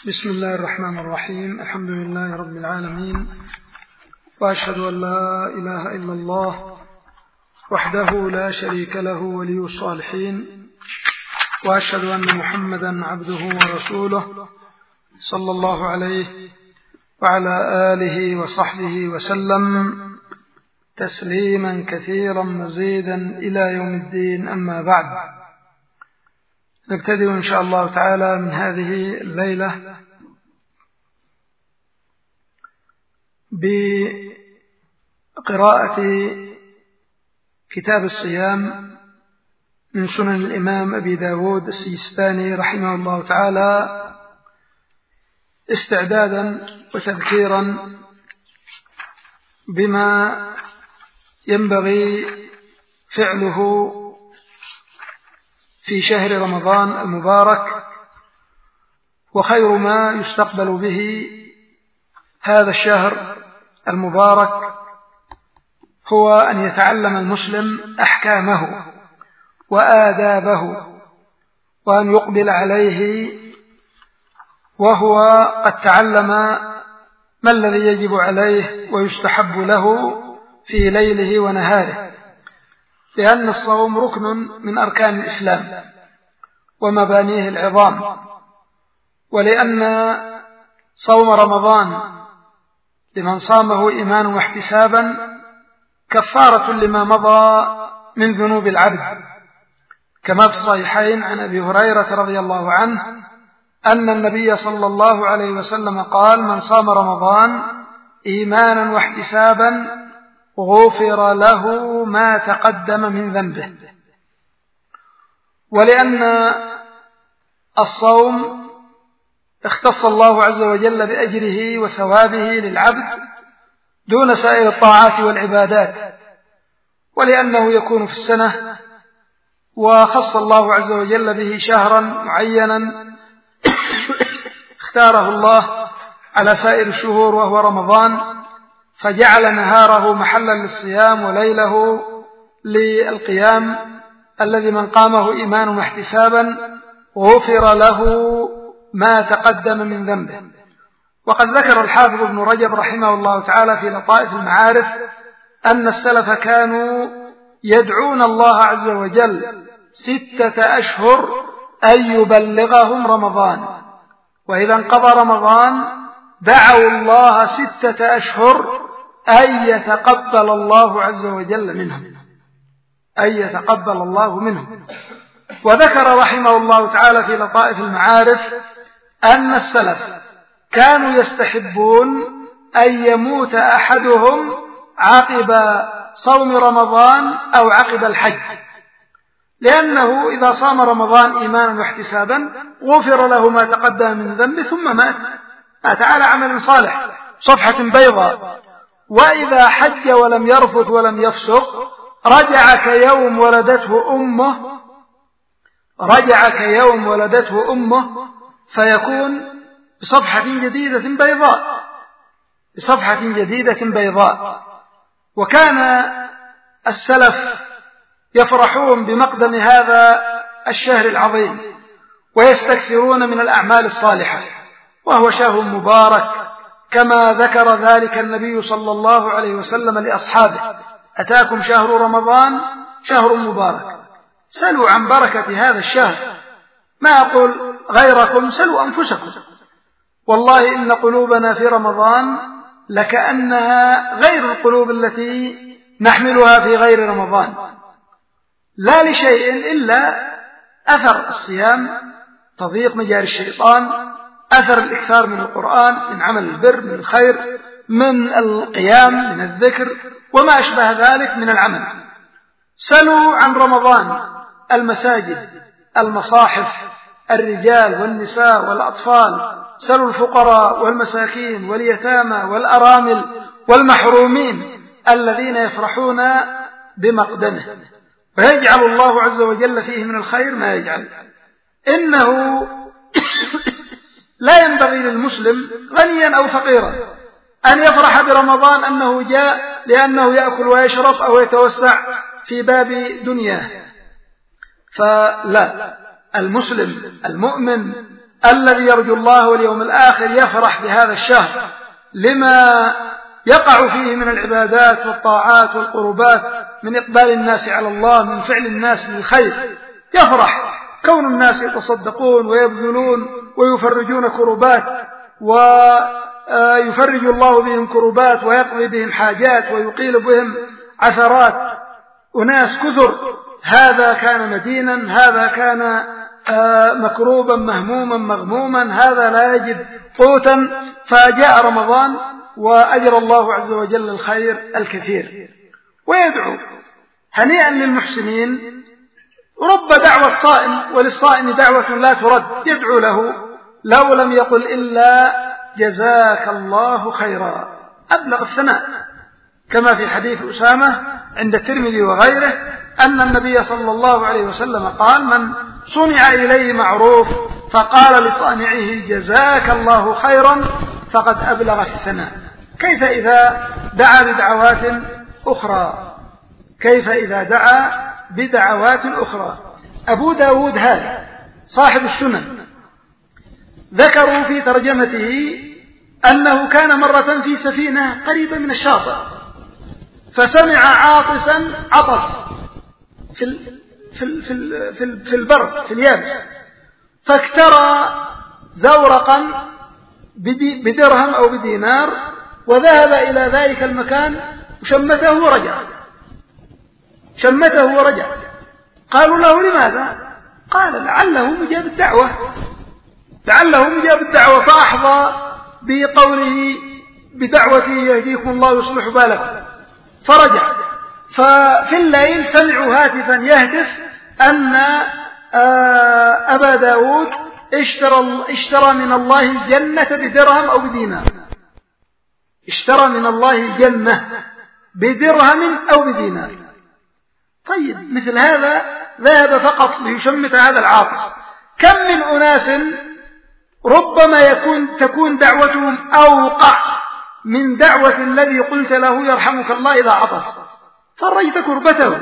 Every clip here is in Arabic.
بسم الله الرحمن الرحيم. الحمد لله رب العالمين، وأشهد أن لا إله إلا الله وحده لا شريك له ولي الصالحين، وأشهد أن محمدا عبده ورسوله صلى الله عليه وعلى آله وصحبه وسلم تسليما كثيرا مزيدا إلى يوم الدين. أما بعد، نبتدئ إن شاء الله تعالى من هذه الليلة بقراءة كتاب الصيام من سنن الإمام أبي داود السيستاني رحمه الله تعالى، استعدادا وتذكيرا بما ينبغي فعله في شهر رمضان المبارك، وخير ما يستقبل به هذا الشهر المبارك هو أن يتعلم المسلم أحكامه وآدابه، وأن يقبل عليه وهو قد تعلم ما الذي يجب عليه ويستحب له في ليله ونهاره، لأن الصوم ركن من أركان الإسلام ومبانيه العظام، ولأن صوم رمضان لمن صامه إيمانا واحتسابا كفارة لما مضى من ذنوب العبد، كما في الصحيحين عن أبي هريرة رضي الله عنه أن النبي صلى الله عليه وسلم قال: من صام رمضان إيمانا واحتسابا غفر له ما تقدم من ذنبه. ولأن الصوم اختص الله عز وجل بأجره وثوابه للعبد دون سائر الطاعات والعبادات، ولأنه يكون في السنة، وخص الله عز وجل به شهرا معينا اختاره الله على سائر الشهور وهو رمضان، فجعل نهاره محلا للصيام وليله للقيام، الذي من قامه إيمانا واحتسابا غفر له ما تقدم من ذنبه. وقد ذكر الحافظ ابن رجب رحمه الله تعالى في لطائف المعارف أن السلف كانوا يدعون الله عز وجل 6 أشهر أن يبلغهم رمضان، وإذا انقضى رمضان دعوا الله 6 أشهر أن يتقبل الله عز وجل منهم، أن يتقبل الله منهم. وذكر رحمه الله تعالى في لطائف المعارف أن السلف كانوا يستحبون أن يموت أحدهم عقب صوم رمضان أو عقب الحج، لأنه إذا صام رمضان إيمانا واحتسابا غفر له ما تقدم من ذنبه ثم مات على عمل صالح، صفحة بيضاء. وإذا حج ولم يرفث ولم يفسق رجع كيوم ولدته أمه، فيكون بصفحة جديدة بيضاء. وكان السلف يفرحون بمقدم هذا الشهر العظيم ويستكثرون من الأعمال الصالحة، وهو شهر مبارك كما ذكر ذلك النبي صلى الله عليه وسلم لأصحابه: أتاكم شهر رمضان شهر مبارك، سلوا عن بركة هذا الشهر، ما أقول غيركم، سلوا أنفسكم، والله إن قلوبنا في رمضان لكأنها غير القلوب التي نحملها في غير رمضان، لا لشيء إلا أثر الصيام، تضييق مجاري الشيطان، أثر الإكثار من القرآن، من عمل البر، من الخير، من القيام، من الذكر، وما أشبه ذلك من العمل. سلوا عن رمضان المساجد، المصاحف، الرجال والنساء والأطفال، سلوا الفقراء والمساكين واليتامى والأرامل والمحرومين الذين يفرحون بمقدمه، ويجعل الله عز وجل فيه من الخير ما يجعل. إنه لا ينبغي للمسلم غنيا أو فقيرا أن يفرح برمضان أنه جاء لأنه يأكل ويشرب أو يتوسع في باب دنياه، فلا، المسلم المؤمن الذي يرجو الله واليوم الآخر يفرح بهذا الشهر لما يقع فيه من العبادات والطاعات والقربات، من إقبال الناس على الله، من فعل الناس للخير، يفرح كون الناس يتصدقون ويبذلون ويفرجون كربات، ويفرج الله بهم كربات ويقضي بهم حاجات ويقيل بهم عثرات أناس كثر. هذا كان مدينا، هذا كان مكروبا مهموما مغموما، هذا لا يجد قوتا، فجاء رمضان وأجرى الله عز وجل الخير الكثير. ويدعو هنيئا للمحسنين، رب دعوة صائم وللصائم دعوة لا ترد، يدعو له لو لم يقل إلا جزاك الله خيرا، أبلغ الثناء، كما في حديث أسامة عند الترمذي وغيره أن النبي صلى الله عليه وسلم قال: من صنع إليه معروف فقال لصانعه جزاك الله خيرا فقد أبلغ في الثناء. كيف إذا دعا بدعوات أخرى؟ كيف إذا دعا بدعوات أخرى؟ أبو داود هذا صاحب السنن ذكروا في ترجمته أنه كان مرة في سفينة قريبة من الشاطئ، فسمع عاطسا عطس في البر في اليابس، فاكترى زورقا بدرهم أو بدينار وذهب إلى ذلك المكان وشمته ورجع. قالوا له: لماذا؟ قال: لعله مجاب الدعوة، فأحظى بقوله بدعوته يهديكم الله ويصلح بالكم، فرجع. ففي الليل سمعوا هاتفا يهتف أن أبا داود اشترى من الله الجنة بدرهم أو بدينار، اشترى من الله الجنة بدرهم أو بدينار. طيب، مثل هذا ذهب فقط ليشمت هذا العاطس. كم من أناس ربما تكون دعوتهم أوقع من دعوة الذي قلت له يرحمك الله إذا عطس، فرجت كربته،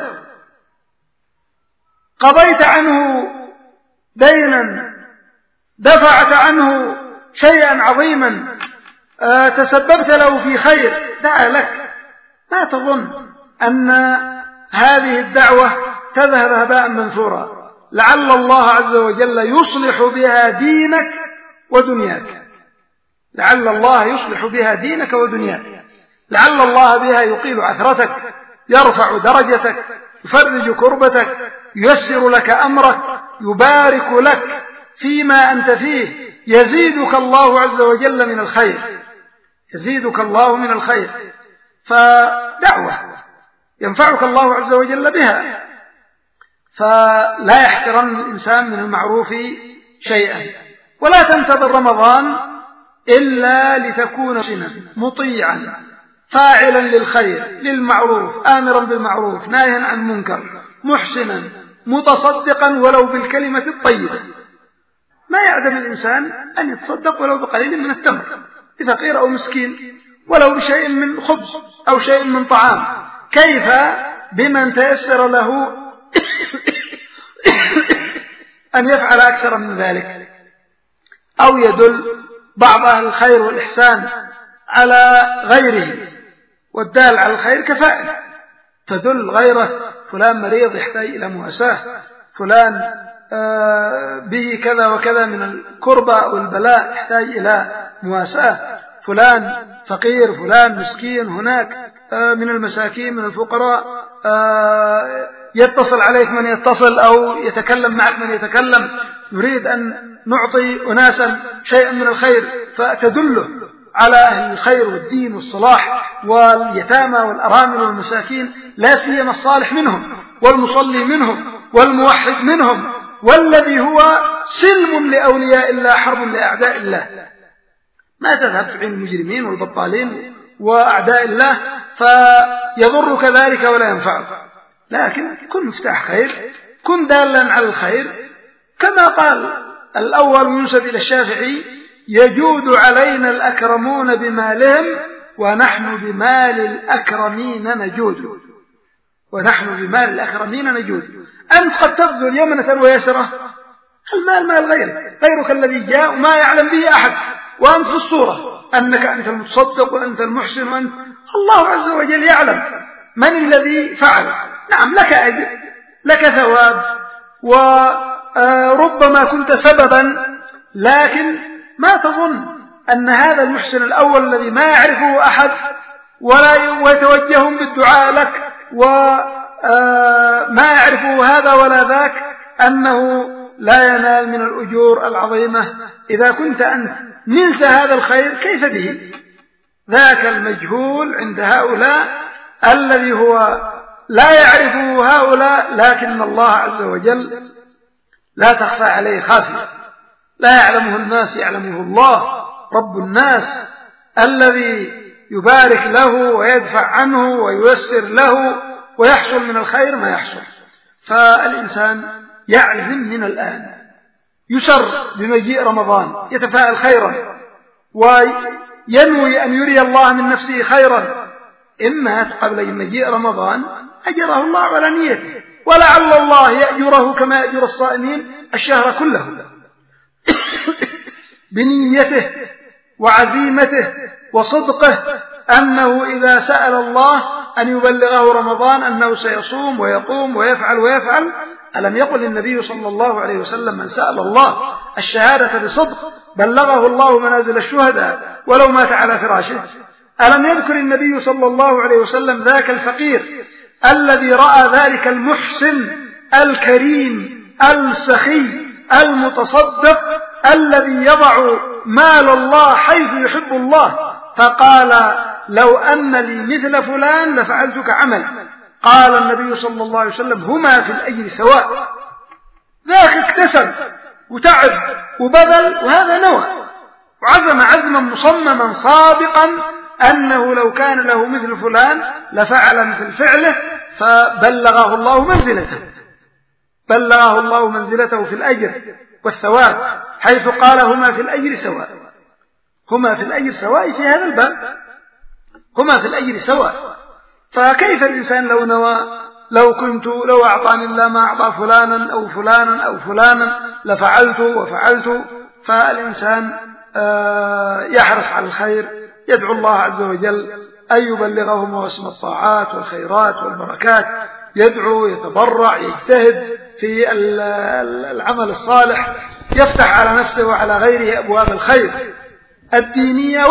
قضيت عنه دينا، دفعت عنه شيئا عظيما، تسببت له في خير، دعا لك. لا تظن أن هذه الدعوة تذهب هباء منثورا، لعل الله عز وجل يصلح بها دينك ودنياك، لعل الله يصلح بها دينك ودنياك، لعل الله بها يقيل عثرتك، يرفع درجتك، يفرج كربتك، ييسر لك أمرك، يبارك لك فيما أنت فيه، يزيدك الله عز وجل من الخير، يزيدك الله من الخير. فدعوة ينفعك الله عز وجل بها، فلا يحقرن الإنسان من المعروف شيئا، ولا تنتظر رمضان إلا لتكون مطيعا فاعلا للخير للمعروف، آمرا بالمعروف ناهيا عن منكر، محسنا متصدقا ولو بالكلمة الطيبة. ما يعدم الإنسان أن يتصدق ولو بقليل من التمر لفقير أو مسكين، ولو بشيء من خبز أو شيء من طعام. كيف بمن تيسر له أن يفعل أكثر من ذلك، أو يدل بعض أهل الخير والإحسان على غيره، والدال على الخير كفاعل، تدل غيره: فلان مريض يحتاج إلى مواساة، فلان به كذا وكذا من الكربة والبلاء يحتاج إلى مواساة، فلان فقير، فلان مسكين، هناك من المساكين من الفقراء، يتصل عليك من يتصل أو يتكلم معك من يتكلم، نريد أن نعطي أناسا شيئا من الخير، فتدله على أهل الخير والدين والصلاح واليتامى والأرامل والمساكين، لا سيما الصالح منهم والمصلي منهم والموحد منهم، والذي هو سلم لأولياء الله حرب لأعداء الله. ما تذهب تعين المجرمين والبطالين وأعداء الله فيضرك ذلك ولا ينفعك، لكن كن مفتاح خير، كن دالا على الخير، كما قال الأول ينسب إلى الشافعي: يجود علينا الأكرمون بمالهم ونحن بمال الأكرمين نجود، ونحن بمال الأكرمين نجود. أنت قد تبذل يمنة ويسرة المال مال غيرك الذي جاء وما يعلم به أحد، وأنت في الصورة أنك أنت المتصدق وأنت المحسن وأنت الله عز وجل يعلم من الذي فعل. نعم لك أجر، لك ثواب، وربما كنت سببا، لكن ما تظن أن هذا المحسن الأول الذي ما يعرفه أحد ولا يتوجهون بالدعاء لك وما يعرفه هذا ولا ذاك أنه لا ينال من الأجور العظيمة. إذا كنت أنت نلت هذا الخير كيف به ذاك المجهول عند هؤلاء الذي هو لا يعرفه هؤلاء، لكن الله عز وجل لا تخفى عليه خافية، لا يعلمه الناس يعلمه الله رب الناس الذي يبارك له ويدفع عنه وييسر له ويحصل من الخير ما يحصل. فالإنسان يعزم من الآن، يسر بمجيء رمضان، يتفاءل خيرا وينوي أن يري الله من نفسه خيرا، إما قبل مجيء رمضان أجره الله على نيته، ولعل الله يأجره كما يأجر الصائمين الشهر كله بنيته وعزيمته وصدقه أنه إذا سأل الله أن يبلغه رمضان أنه سيصوم ويقوم ويفعل. ألم يقل النبي صلى الله عليه وسلم من سأل الله الشهادة بصدق بلغه الله منازل الشهداء ولو مات على فراشه؟ ألم يذكر النبي صلى الله عليه وسلم ذاك الفقير الذي رأى ذلك المحسن الكريم السخي المتصدق الذي يضع مال الله حيث يحب الله، فقال لو أن لي مثل فلان لفعلت كعمل؟ قال النبي صلى الله عليه وسلم هما في الأجر سواء. ذاك اكتسب وتعب وبذل، وهذا نوى وعزم عزما مصمما صادقا أنه لو كان له مثل فلان لفعل مثل فعله، فبلغه الله منزلته، بلغه الله منزلته في الأجر والثواب، حيث قال هما في الأجر سواء. هما في الأجر سواء في هذا الباب، هما في الأجر سواء. فكيف الإنسان لو نوى لو أعطاني الله ما أعطى فلانا أو فلانا أو فلانا لفعلت وفعلت. فالإنسان يحرص على الخير، يدعو الله عز وجل أن يبلغه مواسم الطاعات والخيرات والبركات، يدعو يتضرع يجتهد في العمل الصالح، يفتح على نفسه وعلى غيره أبواب الخير الدينية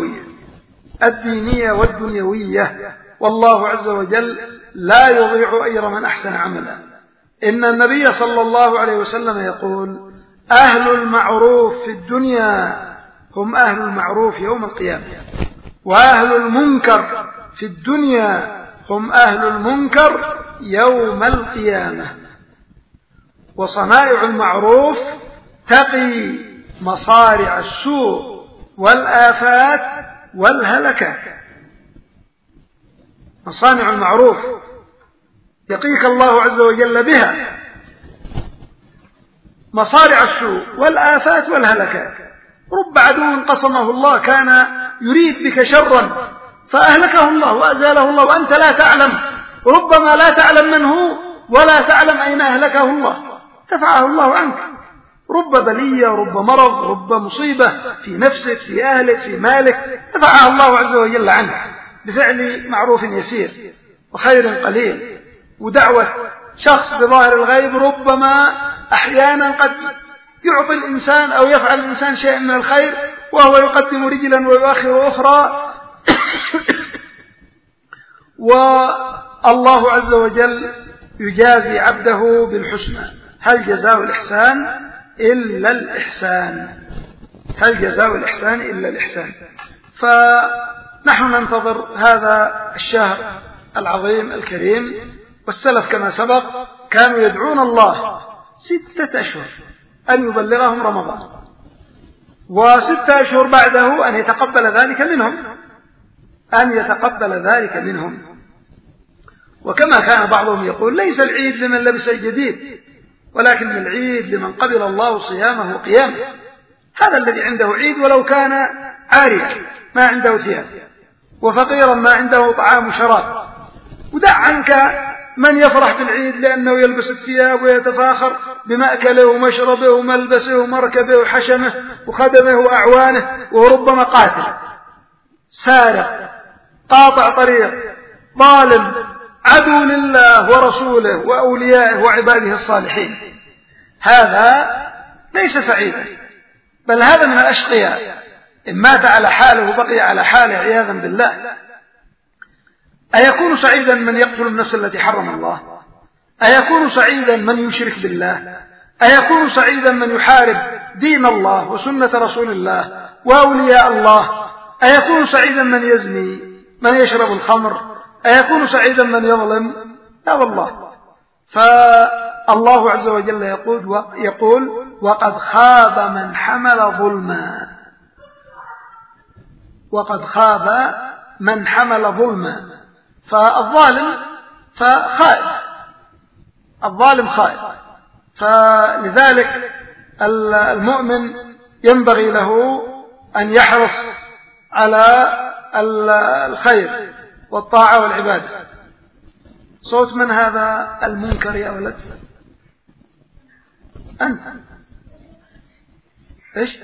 والدنيوية. والله عز وجل لا يضيع أجر من أحسن عملا. إن النبي صلى الله عليه وسلم يقول أهل المعروف في الدنيا هم أهل المعروف يوم القيامة، وأهل المنكر في الدنيا هم أهل المنكر يوم القيامة. وصنائع المعروف تقي مصارع السوء والآفات والهلكات. مصانع المعروف يقيك الله عز وجل بها مصارع السوء والآفات والهلكات. رب عدو قصمه الله كان يريد بك شرا فأهلكه الله وأزاله الله وأنت لا تعلم، ربما لا تعلم من هو ولا تعلم أين أهلكه الله، دفعه الله عنك. رب بلية، رب مرض، رب مصيبة في نفسك في أهلك في مالك، دفعه الله عز وجل عنك بفعل معروف يسير وخير قليل ودعوة شخص بظاهر الغيب. ربما أحيانا قد يعطي الإنسان أو يفعل الإنسان شيء من الخير وهو يقدم رجلا ويؤخر أخرى والله عز وجل يجازي عبده بالحسنى. هل جزاء الإحسان إلا الإحسان؟ هل جزاء الإحسان إلا الإحسان؟ فنحن ننتظر هذا الشهر العظيم الكريم، والسلف كما سبق كانوا يدعون الله 6 أشهر أن يبلغهم رمضان، و6 أشهر بعده أن يتقبل ذلك منهم. وكما كان بعضهم يقول ليس العيد لمن لبس الجديد، ولكن العيد لمن قبل الله صيامه وقيامه. هذا الذي عنده عيد ولو كان عاريا ما عنده ثياب، وفقيرا ما عنده طعام وشراب. ودع عنك من يفرح بالعيد لأنه يلبس الثياب ويتفاخر بمأكله ومشربه وملبسه ومركبه وحشمه وخدمه وأعوانه، وربما قاتل سارق قاطع طريق ظالم عدو لله ورسوله وأوليائه وعباده الصالحين. هذا ليس سعيدا، بل هذا من الأشقياء، إن مات على حاله وبقي على حاله عياذا بالله. أيكون سعيدا من يقتل النفس التي حرم الله؟ أيكون سعيدا من يشرك بالله؟ أيكون سعيدا من يحارب دين الله وسنة رسول الله وأولياء الله؟ أيكون سعيدا من يزني، من يشرب الخمر؟ أيكون سعيدا من يظلم؟ لا والله. فالله عز وجل يقول وقد خاب من حمل ظلما، وقد خاب من حمل ظلما. فالظالم فخائف، الظالم خائف. فلذلك المؤمن ينبغي له أن يحرص على الخير والطاعة والعبادة. صوت من هذا المنكر يا ولد؟ أنت إيش؟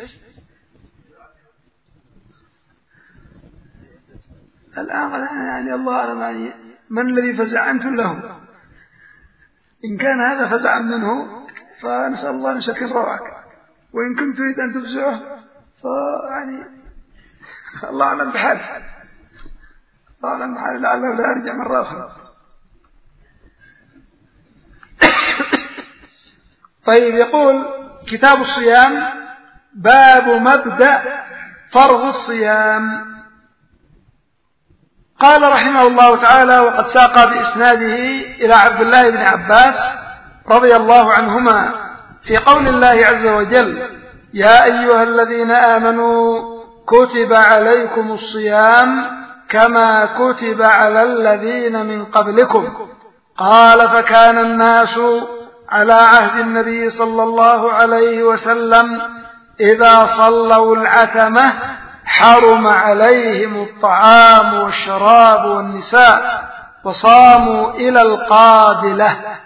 الآن يعني الله أعلم يعني من الذي فزع أنتم له. إن كان هذا فزعا منه فنسأل الله أن يسكن روعك، وإن كنت تريد أن تفزعه فيعني الله أعلم بحاله، الله أعلم بحاله، لعله لا يرجع مرة أخرى. طيب، يقول كتاب الصيام باب مبدأ فرض الصيام. قال رحمه الله تعالى وقد ساق بإسناده إلى عبد الله بن عباس رضي الله عنهما في قول الله عز وجل يا أيها الذين آمنوا كتب عليكم الصيام كما كتب على الذين من قبلكم. قال فكان الناس على عهد النبي صلى الله عليه وسلم إذا صلوا العتمة حرم عليهم الطعام والشراب والنساء وصاموا إلى القابلة.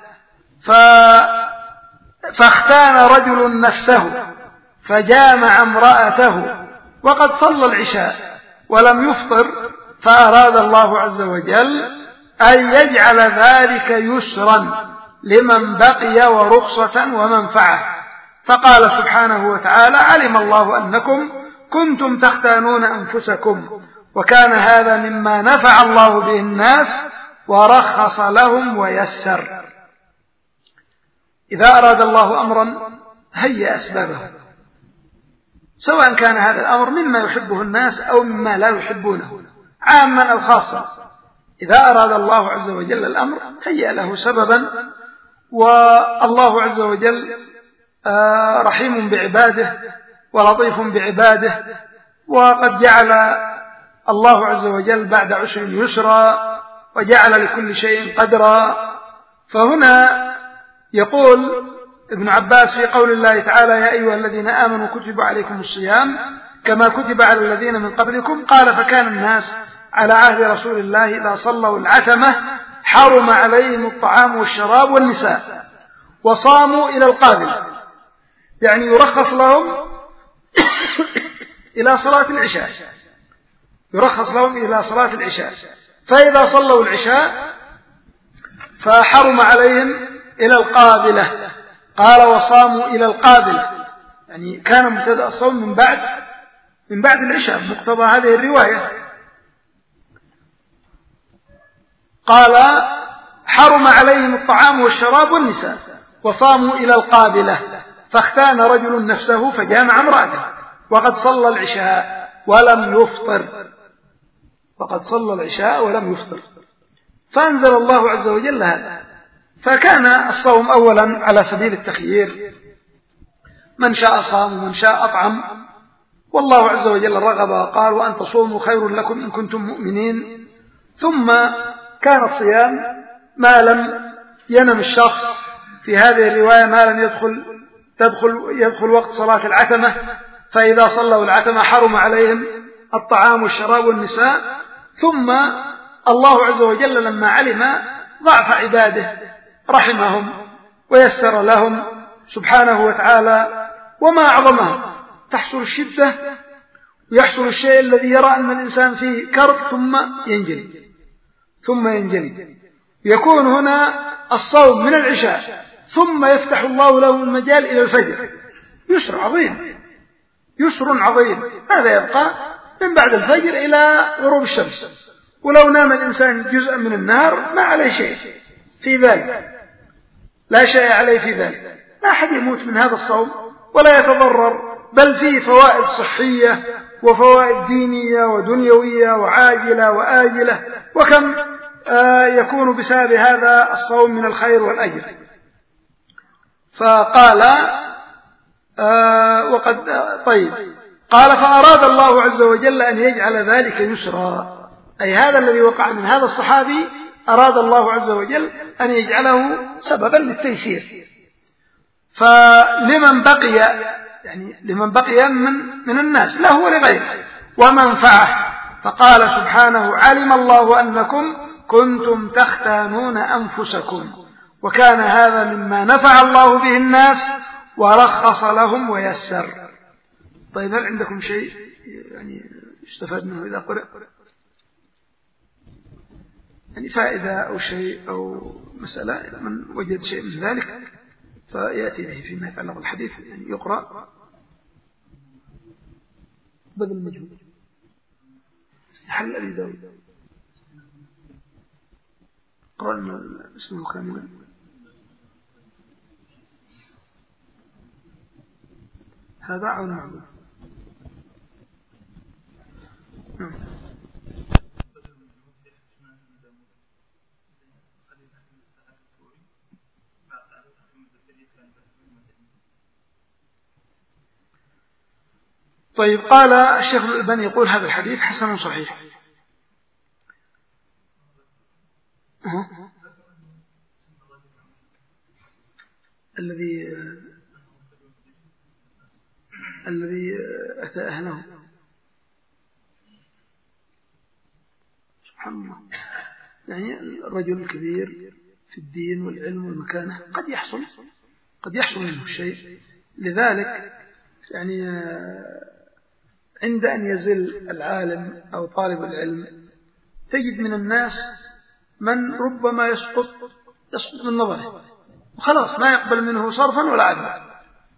فاختان رجل نفسه فجامع امرأته وقد صلى العشاء ولم يفطر، فأراد الله عز وجل أن يجعل ذلك يسرا لمن بقي ورخصة ومنفعة. فقال سبحانه وتعالى علم الله أنكم كنتم تختانون أنفسكم وكان هذا مما نفع الله به الناس ورخص لهم ويسر. إذا أراد الله أمرا هيأ أسبابه، سواء كان هذا الأمر مما يحبه الناس أو مما لا يحبونه، عاما أو خاصا. إذا أراد الله عز وجل الأمر هيأ له سببا، والله عز وجل رحيم بعباده ولطيف بعباده، وقد جعل الله عز وجل بعد عسر يسرا وجعل لكل شيء قدرا. فهنا يقول ابن عباس في قول الله تعالى يا أيها الذين آمنوا كتب عليكم الصيام كما كتب على الذين من قبلكم. قال فكان الناس على عهد رسول الله إذا صلوا العتمة حرم عليهم الطعام والشراب والنساء وصاموا إلى القابلة، يعني يرخص لهم إلى صلاة العشاء، يرخص لهم إلى صلاة العشاء. فإذا صلوا العشاء فحرم عليهم إلى القابلة. قال وصاموا إلى القابلة، يعني كان مبتدأ الصوم من بعد العشاء مقتضى هذه الرواية. قال حرم عليهم الطعام والشراب والنساء وصاموا إلى القابلة. فاختان رجل نفسه فجامع امرأته وقد صلى العشاء ولم يفطر، وقد صلى العشاء ولم يفطر. فأنزل الله عز وجل هذا. فكان الصوم أولا على سبيل التخيير، من شاء صام ومن شاء أطعم، والله عز وجل رغب وقال وأن تصوموا خير لكم إن كنتم مؤمنين. ثم كان الصيام ما لم ينم الشخص في هذه الرواية، ما لم يدخل وقت صلاة العتمة. فإذا صلوا العتمة حرم عليهم الطعام والشراب والنساء. ثم الله عز وجل لما علم ضعف عباده رحمهم ويسر لهم سبحانه وتعالى، وما أعظمهم. تحصل الشدة ويحصل الشيء الذي يرى أن الإنسان فيه كرب ثم ينجلي. يكون هنا الصوم من العشاء ثم يفتح الله له المجال إلى الفجر، يسر عظيم. هذا يبقى من بعد الفجر إلى غروب الشمس، ولو نام الإنسان جزءا من النهار ما عليه شيء في ذلك، لا شيء عليه في ذلك. لا أحد يموت من هذا الصوم ولا يتضرر، بل فيه فوائد صحية وفوائد دينية ودنيوية وعاجلة وآجلة، وكم يكون بسبب هذا الصوم من الخير والأجر. فقال قال فأراد الله عز وجل أن يجعل ذلك يسرا، أي هذا الذي وقع من هذا الصحابي أراد الله عز وجل أن يجعله سببا للتيسير. فلمن بقي من الناس له ولغيره ومنفعه. فقال سبحانه علم الله أنكم كنتم تختانون أنفسكم وكان هذا مما نفع الله به الناس ورخص لهم ويسر. طيب، هل عندكم شيء يستفاد منه إذا قرأ؟ فائدة أو شيء أو مسألة، من وجد شيء من ذلك فيأتي به فيما يتعلق الحديث، يقرأ بذل المجهود. حل أبي داود قرأنا اسمه كاملا. هذا عون معلوم. طيب، قال الشيخ الألباني يقول هذا الحديث حسن صحيح. الذي أتى أهله، سبحان الله. الرجل الكبير في الدين والعلم والمكانة قد يحصل منه شيء. لذلك عند أن يزل العالم أو طالب العلم تجد من الناس من ربما يسقط من نظره وخلاص ما يقبل منه صرفا ولا عدلا.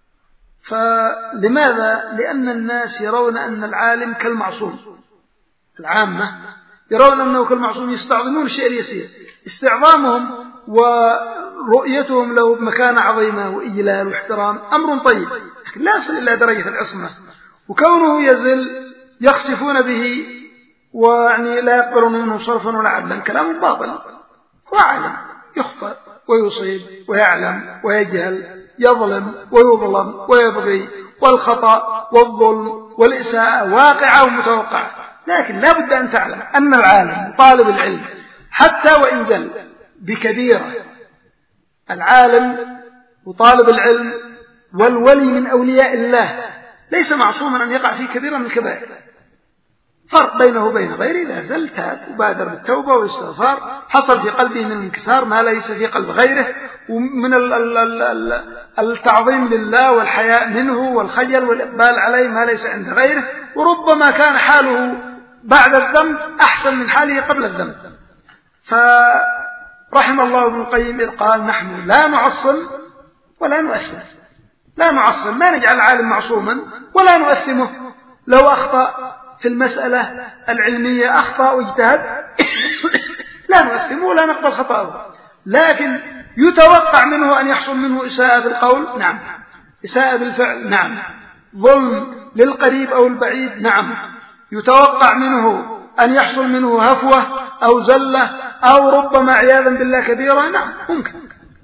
فلماذا؟ لأن الناس يرون أن العالم كالمعصوم، العامة يرون أنه كالمعصوم، يستعظمون الشيء اليسير. استعظامهم ورؤيتهم له بمكانة عظيمة وإجلال واحترام أمر طيب، لكن لا يصل إلى درجة العصمة. وكونه يزل يخسفون به لا يقبلون منه صرفا ولا عدلا، كلام باطل. هو عالم يخطئ ويصيب ويعلم ويجهل، يظلم ويظلم ويبغي، والخطأ والظلم والإساءة واقعة ومتوقعة. لكن لا بد أن تعلم أن العالم طالب العلم حتى وإن زل بكبيرة، العالم وطالب العلم والولي من أولياء الله ليس معصوما أن يقع في كبيرة من الكبائر. فرق بينه وبين غيره، إذا زل تاب وبادر بالتوبة والاستغفار، حصل في قلبه من الانكسار ما ليس في قلب غيره، ومن التعظيم لله والحياء منه والخجل والإقبال عليه ما ليس عند غيره. وربما كان حاله بعد الذنب أحسن من حاله قبل الذنب. فرحم الله ابن القيم إذ قال نحن لا نعصم ولا نؤثم. لا نعصم، ما نجعل العالم معصوما، ولا نؤثمه. لو أخطأ في المسألة العلمية أخطأ واجتهد لا نؤثمه ولا نقبل خطأه، لكن يتوقع منه أن يحصل منه إساءة بالقول، نعم، إساءة بالفعل، نعم، ظلم للقريب أو البعيد، نعم، يتوقع منه أن يحصل منه هفوة أو زلة أو ربما عياذا بالله كبيرة، نعم ممكن.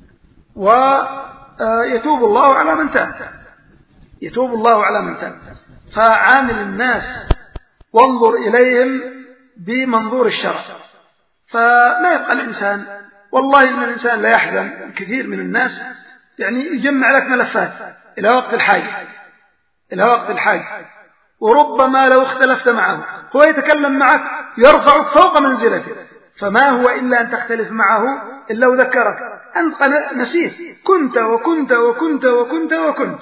ويتوب الله على من تاب، يتوب الله على من تاب. فعامل الناس وانظر إليهم بمنظور الشرع. فما يبقى الإنسان، والله إن الإنسان لا يحزن. كثير من الناس يجمع لك ملفات إلى وقت الحاجة، وربما لو اختلفت معه هو يتكلم معك يرفعك فوق منزلتك، فما هو إلا أن تختلف معه إلا وذكرك، أنت نسيت، كنت وكنت وكنت وكنت وكنت،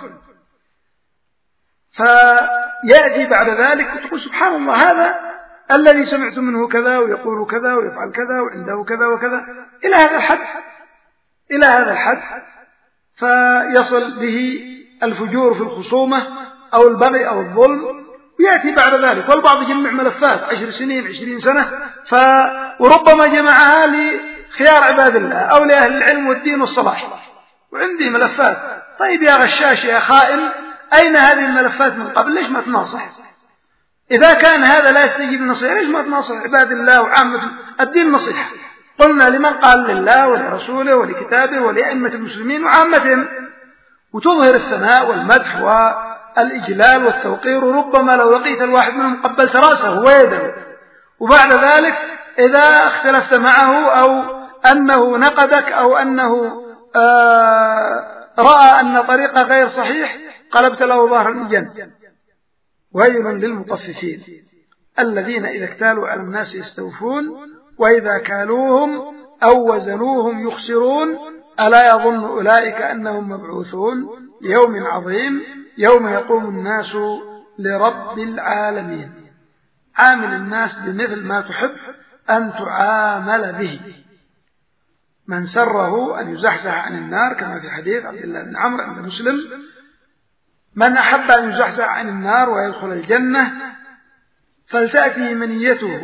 فيأتي بعد ذلك وتقول سبحان الله هذا الذي سمعت منه كذا ويقول كذا ويفعل كذا وعنده كذا وكذا إلى هذا الحد فيصل به الفجور في الخصومة أو البغي أو الظلم، ويأتي بعد ذلك. والبعض يجمع ملفات 10 سنين 20 سنة وربما جمعها لخيار عباد الله أو لأهل العلم والدين والصلاح، وعندي ملفات. طيب يا غشاش يا خائن، أين هذه الملفات من قبل؟ ليش ما تناصح؟ إذا كان هذا لا يستجيب النصيحة ليش ما تناصح عباد الله وعامة الدين نصيحة؟ قلنا لمن قال لله ولرسوله ولكتابه ولأئمة المسلمين وعامتهم، وتظهر الثناء والمدح والإجلال والتوقير، وربما لو لقيت الواحد منهم قبلت رأسه ويده. وبعد ذلك إذا اختلفت معه أو أنه نقدك أو أنه رأى أن طريقه غير صحيح قلبت له ظهر الجنة. ويل للمطففين الذين إذا اكتالوا على الناس يستوفون وإذا كالوهم أو وزنوهم يخسرون ألا يظن أولئك أنهم مبعوثون ليوم عظيم يوم يقوم الناس لرب العالمين. عامل الناس بمثل ما تحب أن تعامل به. من سره أن يزحزح عن النار كما في حديث عبد الله بن عمرو عند مسلم: من أحب أن يزحزح عن النار ويدخل الجنة فلتأتي منيته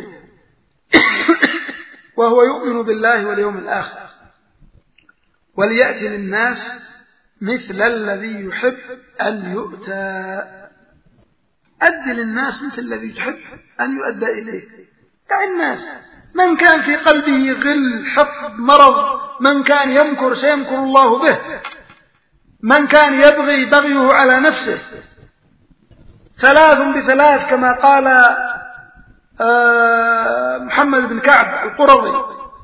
وهو يؤمن بالله واليوم الآخر، وليأتي للناس مثل الذي يحب أن يؤتى. أد للناس مثل الذي تحب أن يؤدى إليه. دع الناس، من كان في قلبه غل حقد مرض، من كان يمكر سيمكر الله به، من كان يبغي بغيه على نفسه. 3 ب3 كما قال محمد بن كعب القرظي،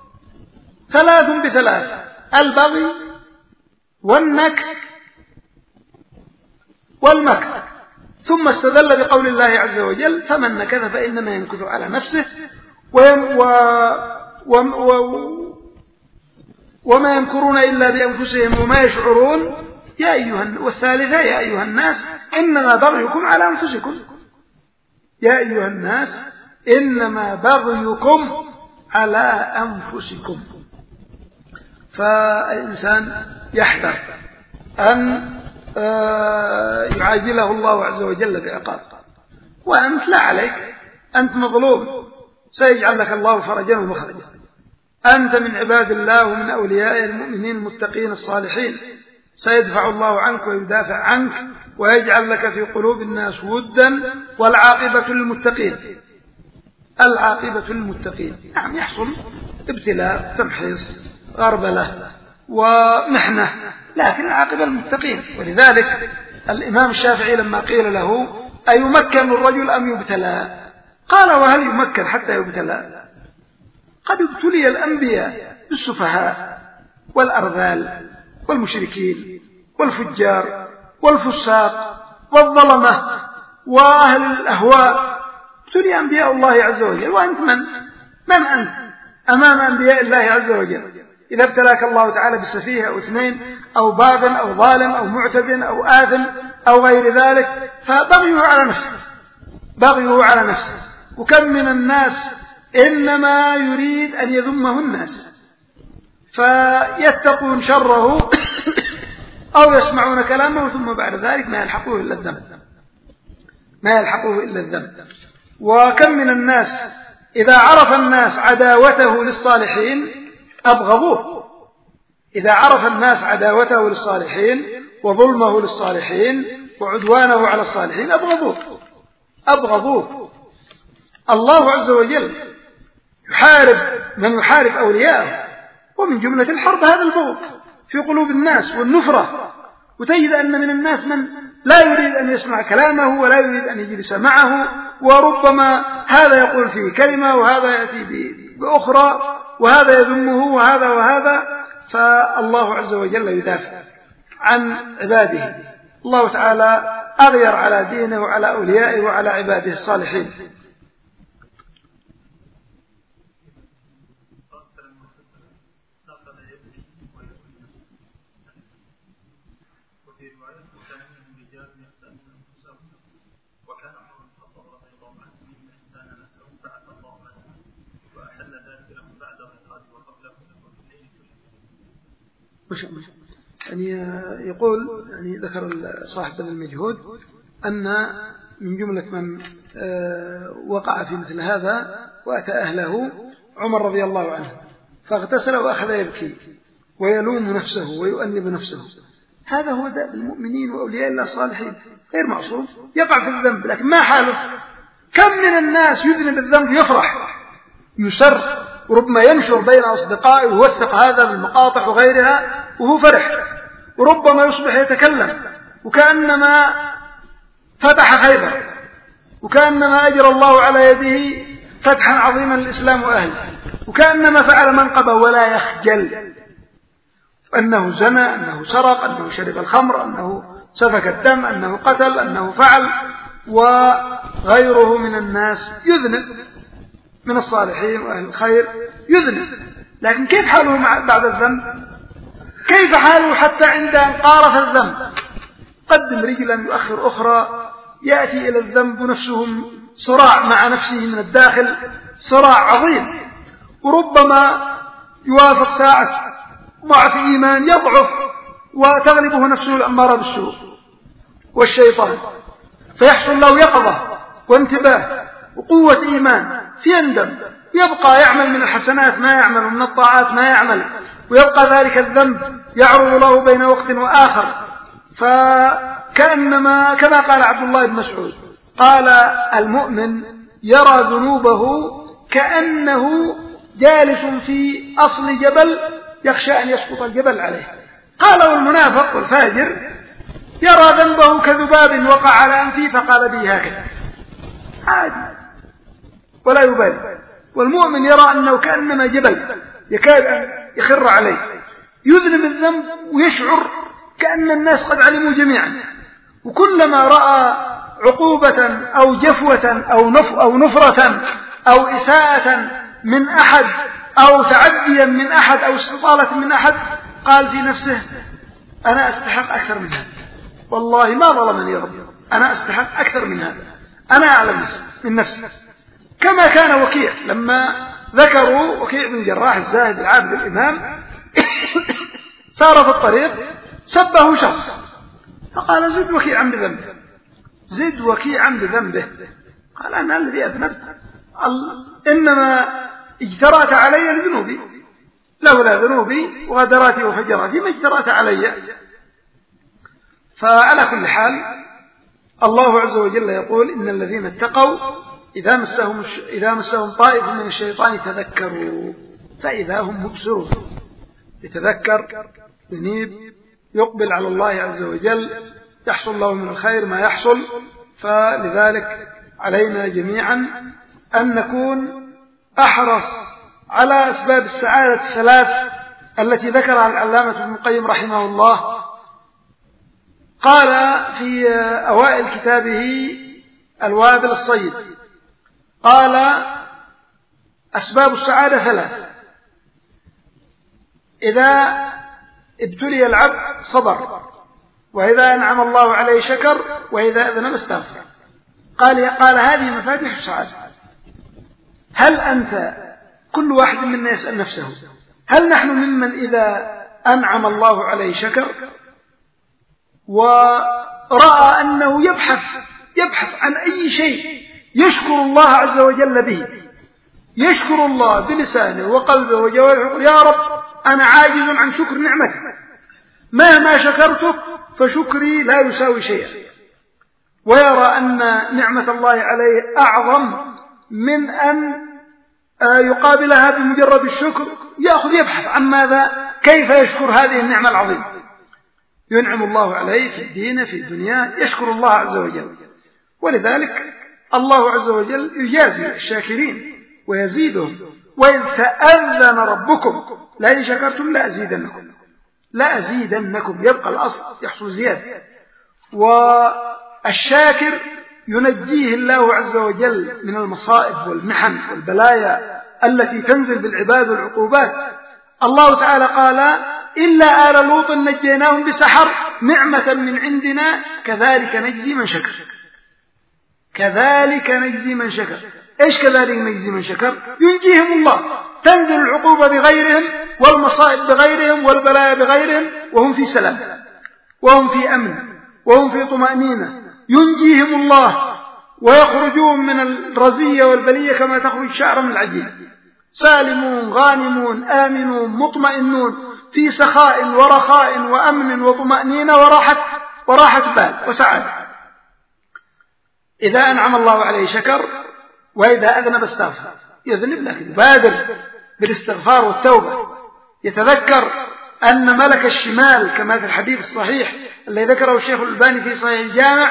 3 ب3: البغي والنكر والمكر. ثم استدل بقول الله عز وجل: فمن نكث فإنما ينكث على نفسه وما ينكرون إلا بأنفسهم وما يشعرون. والثالثة: يا أيها الناس إنما بغيكم على أنفسكم. يا أيها الناس إنما بغيكم على أنفسكم. فالإنسان يحذر أن يعاجله الله عز وجل بعقاب، وأنت لا عليك، أنت مظلوم، سيجعل لك الله فرجا ومخرجا. أنت من عباد الله ومن أولياء المؤمنين المتقين الصالحين، سيدفع الله عنك ويدافع عنك ويجعل لك في قلوب الناس ودا، والعاقبة للمتقين. العاقبة للمتقين. نعم يحصل ابتلاء، تمحيص، غربلة ومحنة، لكن العاقبة للمتقين. ولذلك الإمام الشافعي لما قيل له: أيمكن الرجل أم يبتلى؟ قال: وهل يمكن حتى يبتلى؟ قد ابتلي الأنبياء بالسفهاء والأرذال والمشركين والفجار والفساق والظلمة وأهل الأهواء، ابتلي أنبياء الله عز وجل. وأنت من أنت أمام أنبياء الله عز وجل؟ إذا ابتلاك الله تعالى بالسفيه أو 2 أو باغ أو ظالم أو معتد أو آثم أو غير ذلك، فبغيه على نفسه. وكم من الناس إنما يريد أن يذمه الناس فيتقون شره أو يسمعون كلامه، ثم بعد ذلك ما يلحقوه إلا الذنب. وكم من الناس إذا عرف الناس عداوته للصالحين أبغضوه. إذا عرف الناس عداوته للصالحين وظلمه للصالحين وعدوانه على الصالحين أبغضوه. الله عز وجل يحارب من يحارب أولياءه، ومن جملة الحرب هذا البغض في قلوب الناس والنفرة. وتجد أن من الناس من لا يريد أن يسمع كلامه ولا يريد أن يجلس معه، وربما هذا يقول فيه كلمة وهذا يأتي بأخرى وهذا يذمه وهذا. فالله عز وجل يدافع عن عباده. الله تعالى أغير على دينه وعلى أوليائه وعلى عباده الصالحين. يعني يقول يعني ذكر صاحب المجهود أن من جملة من وقع في مثل هذا وأتى أهله عمر رضي الله عنه فاغتسل وأخذ يبكي ويلوم نفسه ويؤنب نفسه. هذا هو دأب المؤمنين وأولياء الله الصالحين، غير معصوم، يقع في الذنب لكن ما حاله. كم من الناس يذنب الذنب يفرح يسر وربما ينشر بين أصدقائه ويوثق هذا بالمقاطع وغيرها وهو فرح، وربما يصبح يتكلم وكأنما فتح خيبر وكأنما أجرى الله على يده فتحا عظيما للإسلام وأهله وكأنما فعل منقبة ولا يخجل أنه زنى، أنه سرق، أنه شرب الخمر، أنه سفك الدم، أنه قتل، أنه فعل. وغيره من الناس يذنب من الصالحين وأهل الخير يذنب، لكن كيف حاله بعد الذنب؟ كيف حاله حتى عند أن قارف الذنب؟ قدم رجلا يؤخر أخرى، يأتي إلى الذنب نفسه صراع مع نفسه من الداخل، صراع عظيم، وربما يوافق ساعة ضعف إيمان يضعف وتغلبه نفسه الأمارة بالسوء والشيطان، فيحصل له يقظة وانتباه وقوة إيمان فيندم، يبقى يعمل من الحسنات ما يعمل ومن الطاعات ما يعمل، ويبقى ذلك الذنب يعرض له بين وقت وآخر. فكأنما كما قال عبد الله بن مسعود قال المؤمن يرى ذنوبه كأنه جالس في أصل جبل يخشى أن يسقط الجبل عليه. قال والمنافق والفاجر يرى ذنبه كذباب وقع على أنفه فقال به هكذا عادي ولا يبالي. والمؤمن يرى أنه كأنما جبل يكاد أن يخر عليه، يذنب الذنب ويشعر كأن الناس قد علموا جميعا، وكلما رأى عقوبة أو جفوة أو نفرة أو إساءة من أحد أو تعديا من أحد أو استطالة من أحد قال في نفسه أنا أستحق أكثر من هذا، والله ما ظلمني ربي، أنا أستحق أكثر من هذا، أنا أعلم من نفسي. كما كان وكيع لما ذكروا وكيع بن جراح الزاهد العابد الإمام سار في الطريق سبه شخص فقال زد وكيعا بذنبه، زد وكيعا بذنبه. قال أنا الذي أذنبت، إنما اجترأت علي لذنوبي، لولا ذنوبي وغدراتي وفجراتي ما اجترأت علي. فعلى كل حال الله عز وجل يقول إن الذين اتقوا إذا مسهم طائف من الشيطان تذكروا فإذا هم مبصرون. يتذكر، ينيب، يقبل على الله عز وجل، يحصل له من الخير ما يحصل. فلذلك علينا جميعا أن نكون أحرص على أسباب السعادة الثلاث التي ذكرها العلامة ابن القيم رحمه الله. قال في أوائل كتابه الوابل الصيد قال أسباب السعادة ثلاث: إذا ابتلي العبد صبر، وإذا أنعم الله عليه شكر، وإذا أذنب استغفر. قال هذه مفاتيح السعادة. هل أنت كل واحد منا يسأل نفسه هل نحن ممن إذا أنعم الله عليه شكر ورأى أنه يبحث عن أي شيء يشكر الله عز وجل به، يشكر الله بلسانه وقلبه وجوارحه، يا رب أنا عاجز عن شكر نعمتك، مهما شكرتك فشكري لا يساوي شيئا، ويرى أن نعمة الله عليه أعظم من أن يقابلها بمجرد الشكر، يبحث عن ماذا، كيف يشكر هذه النعمة العظيمة. ينعم الله عليه في الدين في الدنيا يشكر الله عز وجل، ولذلك الله عز وجل يجازي الشاكرين ويزيدهم. وإذ تأذن ربكم لئن شكرتم لأزيدنكم، يبقى الأصل يحصل زيادة. والشاكر ينجيه الله عز وجل من المصائب والمحن والبلايا التي تنزل بالعباد والعقوبات. الله تعالى قال إلا آل لوط نجيناهم بسحر نعمة من عندنا كذلك نجزي من شكر. إيش كذلك نجزي من شكر؟ ينجيهم الله، تنزل العقوبة بغيرهم والمصائب بغيرهم والبلايا بغيرهم وهم في سلام وهم في أمن وهم في طمأنينة، ينجيهم الله ويخرجون من الرزية والبلية كما تخرج شعر من العجين، سالمون غانمون آمنون مطمئنون في سخاء ورخاء وأمن وطمأنينة وراحة بال وسعادة. إذا أنعم الله عليه شكر، وإذا أذنب استغفر. يذنب لكن يبادر بالاستغفار والتوبة، يتذكر أن ملك الشمال كما في الحديث الصحيح الذي ذكره الشيخ الألباني في صحيح الجامع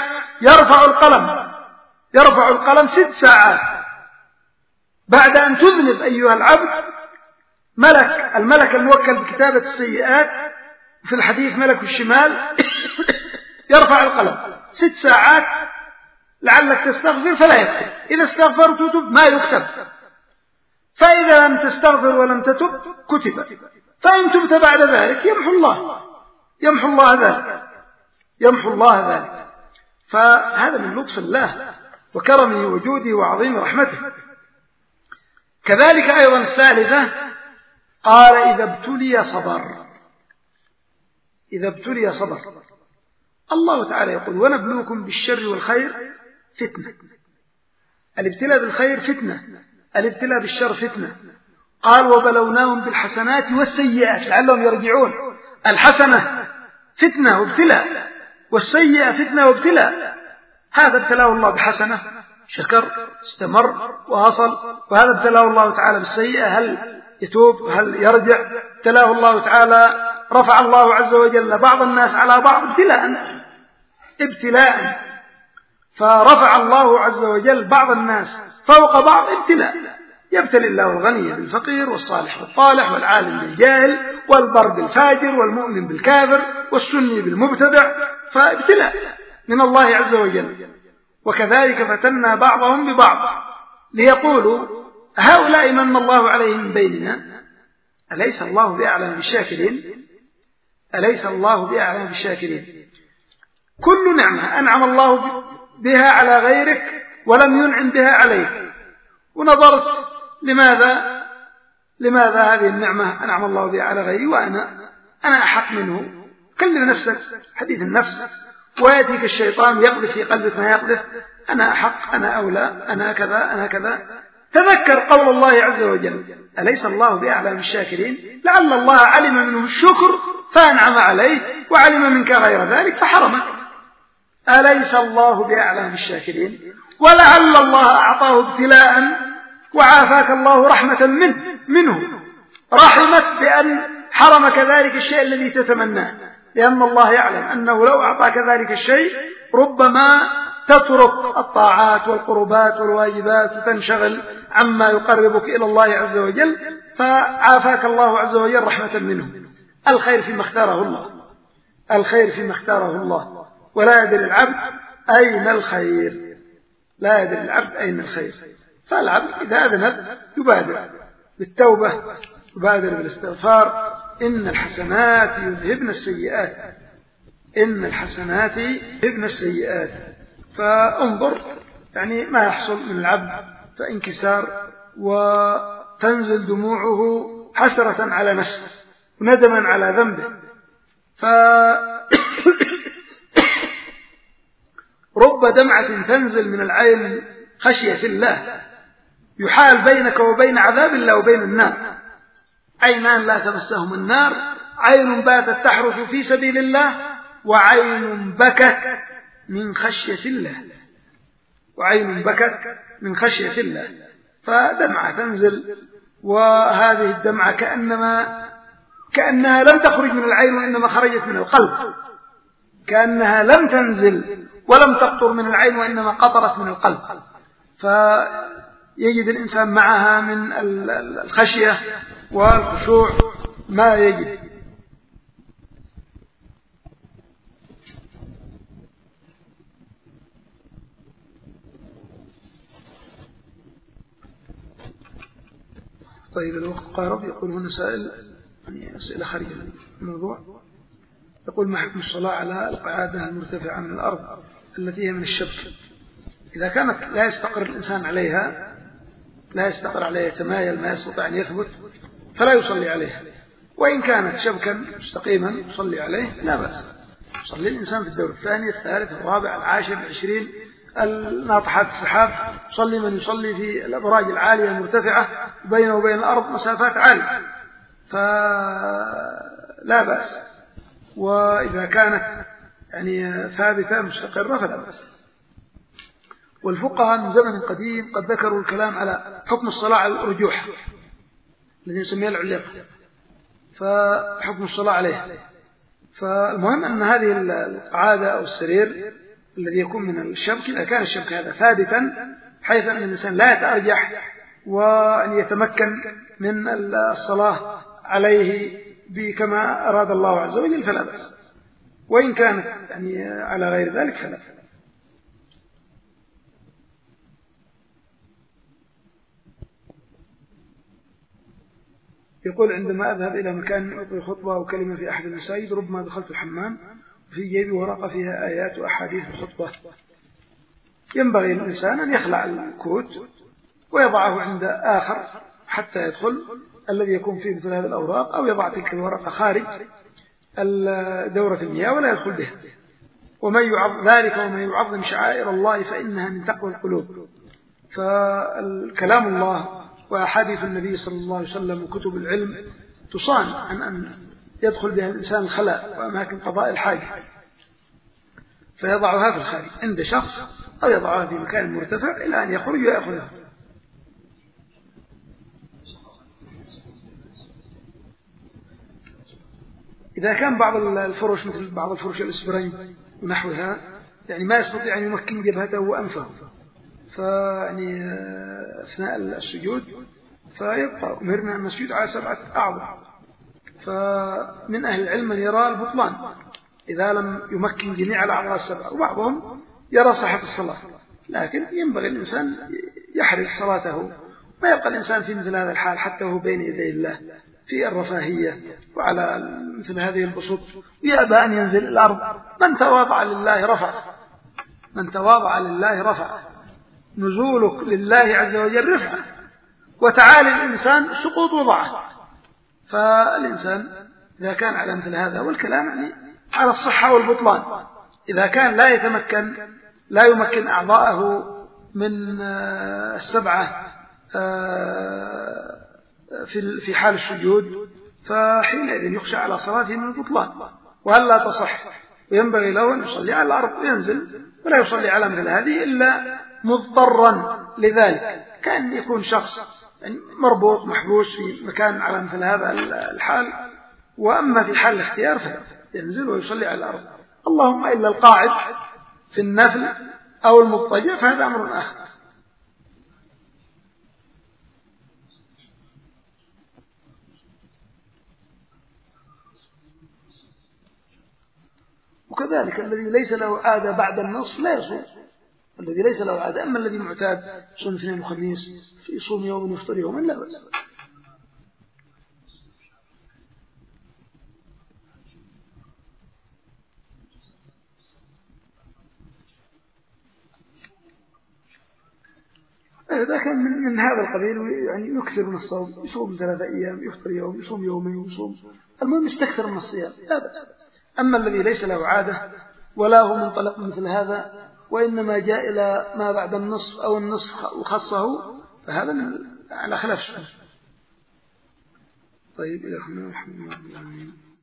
يرفع القلم 6 ساعات بعد أن تذنب أيها العبد. الملك الموكل بكتابة السيئات في الحديث ملك الشمال يرفع القلم 6 ساعات لعلك تستغفر فلا يكتب، إذا استغفرت تب ما يكتب، فإذا لم تستغفر ولم تتب كتب، فإن تبت بعد ذلك يمحو الله ذلك. فهذا من لطف الله وكرمه وجوده وعظيم رحمته. كذلك أيضا الثالثة قال إذا ابتلي صبر. الله تعالى يقول ونبلوكم بالشر والخير فتنة. الابتلاء بالخير فتنة، الابتلاء بالشر فتنة. قال وبلوناهم بالحسنات والسيئات لعلهم يرجعون. الحسنة فتنة وابتلاء، والسيئة فتنة وابتلاء. هذا ابتلاه الله بحسنة شكر استمر وأصل، وهذا ابتلاه الله تعالى بالسيئة هل يتوب هل يرجع. ابتلاه الله تعالى رفع الله عز وجل بعض الناس على بعض ابتلاء، فرفع الله عز وجل بعض الناس فوق بعض ابتلاء. يبتلي الله الغني بالفقير والصالح بالطالح والعالم بالجاهل والبر بالفاجر والمؤمن بالكافر والسني بالمبتدع، فابتلاء من الله عز وجل. وكذلك فتنا بعضهم ببعض ليقولوا هؤلاء من الله عليهم من بيننا أليس الله بأعلم بالشاكرين. كل نعمة أنعم الله بها على غيرك ولم ينعم بها عليك، ونظرت لماذا هذه النعمة أنعم الله بها على غيري وأنا أحق منه. كلم نفسك حديث النفس، ويأتيك الشيطان يقذف في قلبك ما يقذف، أنا أحق أنا أولى أنا كذا. تذكر قول الله عز وجل أليس الله بأعلم بالشاكرين، لعل الله علم منه الشكر فأنعم عليه وعلم منك غير ذلك فحرمك. أليس الله بأعلم بالشاكرين، ولعل الله أعطاه ابتلاء وعافاك الله رحمة منه رحمت بأن حرمك ذلك الشيء الذي تتمناه، لأن الله يعلم أنه لو أعطاك ذلك الشيء ربما تترك الطاعات والقربات والواجبات وتنشغل عما يقربك إلى الله عز وجل، فعافاك الله عز وجل رحمة منه. الخير فيما اختاره الله، ولا يدري العبد أين الخير. فالعبد إذا أذنب يبادر بالتوبة، يبادر بالاستغفار. إن الحسنات يذهبن السيئات. فانظر يعني ما يحصل من العبد، فانكسار وتنزل دموعه حسرة على نفسه وندما على ذنبه. رب دمعة تنزل من العين خشية الله، يحال بينك وبين عذاب الله وبين النار. عينان لا تمسهم النار، عين باتت تحرس في سبيل الله، وعين بكت من خشية الله. فدمعة تنزل، وهذه الدمعة كأنها لم تخرج من العين وإنما خرجت من القلب، كأنها لم تنزل ولم تقطر من العين وإنما قطرت من القلب. فيجد الإنسان معها من الخشية والخشوع ما يجد. طيب الوقت قارب. يقول هنا سائل يعني أسئلة خارجة من الموضوع، يقول ما حكم الصلاة على القعادة المرتفعة من الأرض التي هي من الشبك إذا كانت لا يستقر الإنسان عليها لا يستقر عليه يتمايل ما يستطيع أن يثبت فلا يصلي عليه. وإن كانت شبكا مستقيما يصلي عليه لا بأس. يصلي الإنسان في الدور الثاني الثالث الرابع العاشر العشرين الناطحات السحاب، يصلي من يصلي في الأبراج العالية المرتفعة بينه وبين الأرض مسافات عالية فلا بأس. وإذا كانت يعني ثابتة مستقرة فلا بأس. والفقهاء من زمن قديم قد ذكروا الكلام على حكم الصلاة على الأرجوح الذي نسميه العليقة، فحكم الصلاة عليه. فالمهم أن هذه القعادة أو السرير الذي يكون من الشبك إذا كان الشبك هذا ثابتا حيث أن الإنسان لا يتأرجح وأن يتمكن من الصلاة عليه بكما أراد الله عز وجل فلا بأس. وإن كانت يعني على غير ذلك فلا. يقول عندما أذهب إلى مكان ألقي خطبة أو كلمة في أحد المساجد ربما دخلت الحمام وفي جيبي ورقة فيها آيات وأحاديث الخطبة، ينبغي الإنسان أن يخلع الكوت ويضعه عند آخر حتى يدخل الذي يكون فيه مثل هذه الأوراق، أو يضع تلك الورقة خارج دورة المياه ولا يدخل بها. ومن يعظم ذلك ومن يعظم شعائر الله فإنها من تقوى القلوب. فالكلام الله وأحاديث النبي صلى الله عليه وسلم وكتب العلم تصان عن أن يدخل بها الإنسان الخلاء وأماكن قضاء الحاجة، فيضعها في الخارج عند شخص أو يضعها في مكان مرتفع إلى أن يخرج ويأخذها. إذا كان بعض الفرش مثل بعض الفرش الإسبرنج ونحوها يعني ما يستطيع أن يمكن جبهته وأنفه فيعني أثناء السجود فيبقى أمرنا أن نسجد على 7 أعضاء. فمن أهل العلم من يرى البطلان إذا لم يمكن جميع الأعضاء 7، وبعضهم يرى صحة الصلاة، لكن ينبغي الإنسان يحرز صلاته. ما يبقى الإنسان في مثل هذا الحال حتى هو بين يدي الله في الرفاهية وعلى مثل هذه البسط ويأبى أن ينزل الأرض. من تواضع لله رفع، من تواضع لله رفع. نزولك لله عز وجل رفعة، وتعالي الإنسان سقوط وضعه. فالإنسان إذا كان على مثل هذا، والكلام يعني على الصحة والبطلان، إذا كان لا يمكن أعضاءه من 7 في حال السجود فحينئذ يخشى على صلاته من البطلان وهل لا تصح. وينبغي له أن يصلي على الأرض وينزل ولا يصلي على مثل هذه إلا مضطرا لذلك، كأن يكون شخص يعني مربوط محبوس في مكان على مثل هذا الحال. وأما في حال الاختيار فينزل ويصلي على الأرض، اللهم إلا القاعد في النفل أو المضطجع فهذا أمر آخر. وكذلك الذي ليس له عادة بعد النصف لا يصوم، الذي ليس له عادة. أما الذي معتاد يصوم اثنين وخميس يصوم يوم ويفطر يوما لا بأس. إذا كان من هذا القبيل يعني يكثر من الصوم، يصوم 3 أيام يفطر يوم، يصوم يومين يصوم، المهم يستكثر من الصيام لا بأس. أما الذي ليس له عادة ولا هو منطلق مثل هذا وإنما جاء إلى ما بعد النصف أو النصف وخصه فهذا على خلاف السنة. طيب إلى الحمد لله.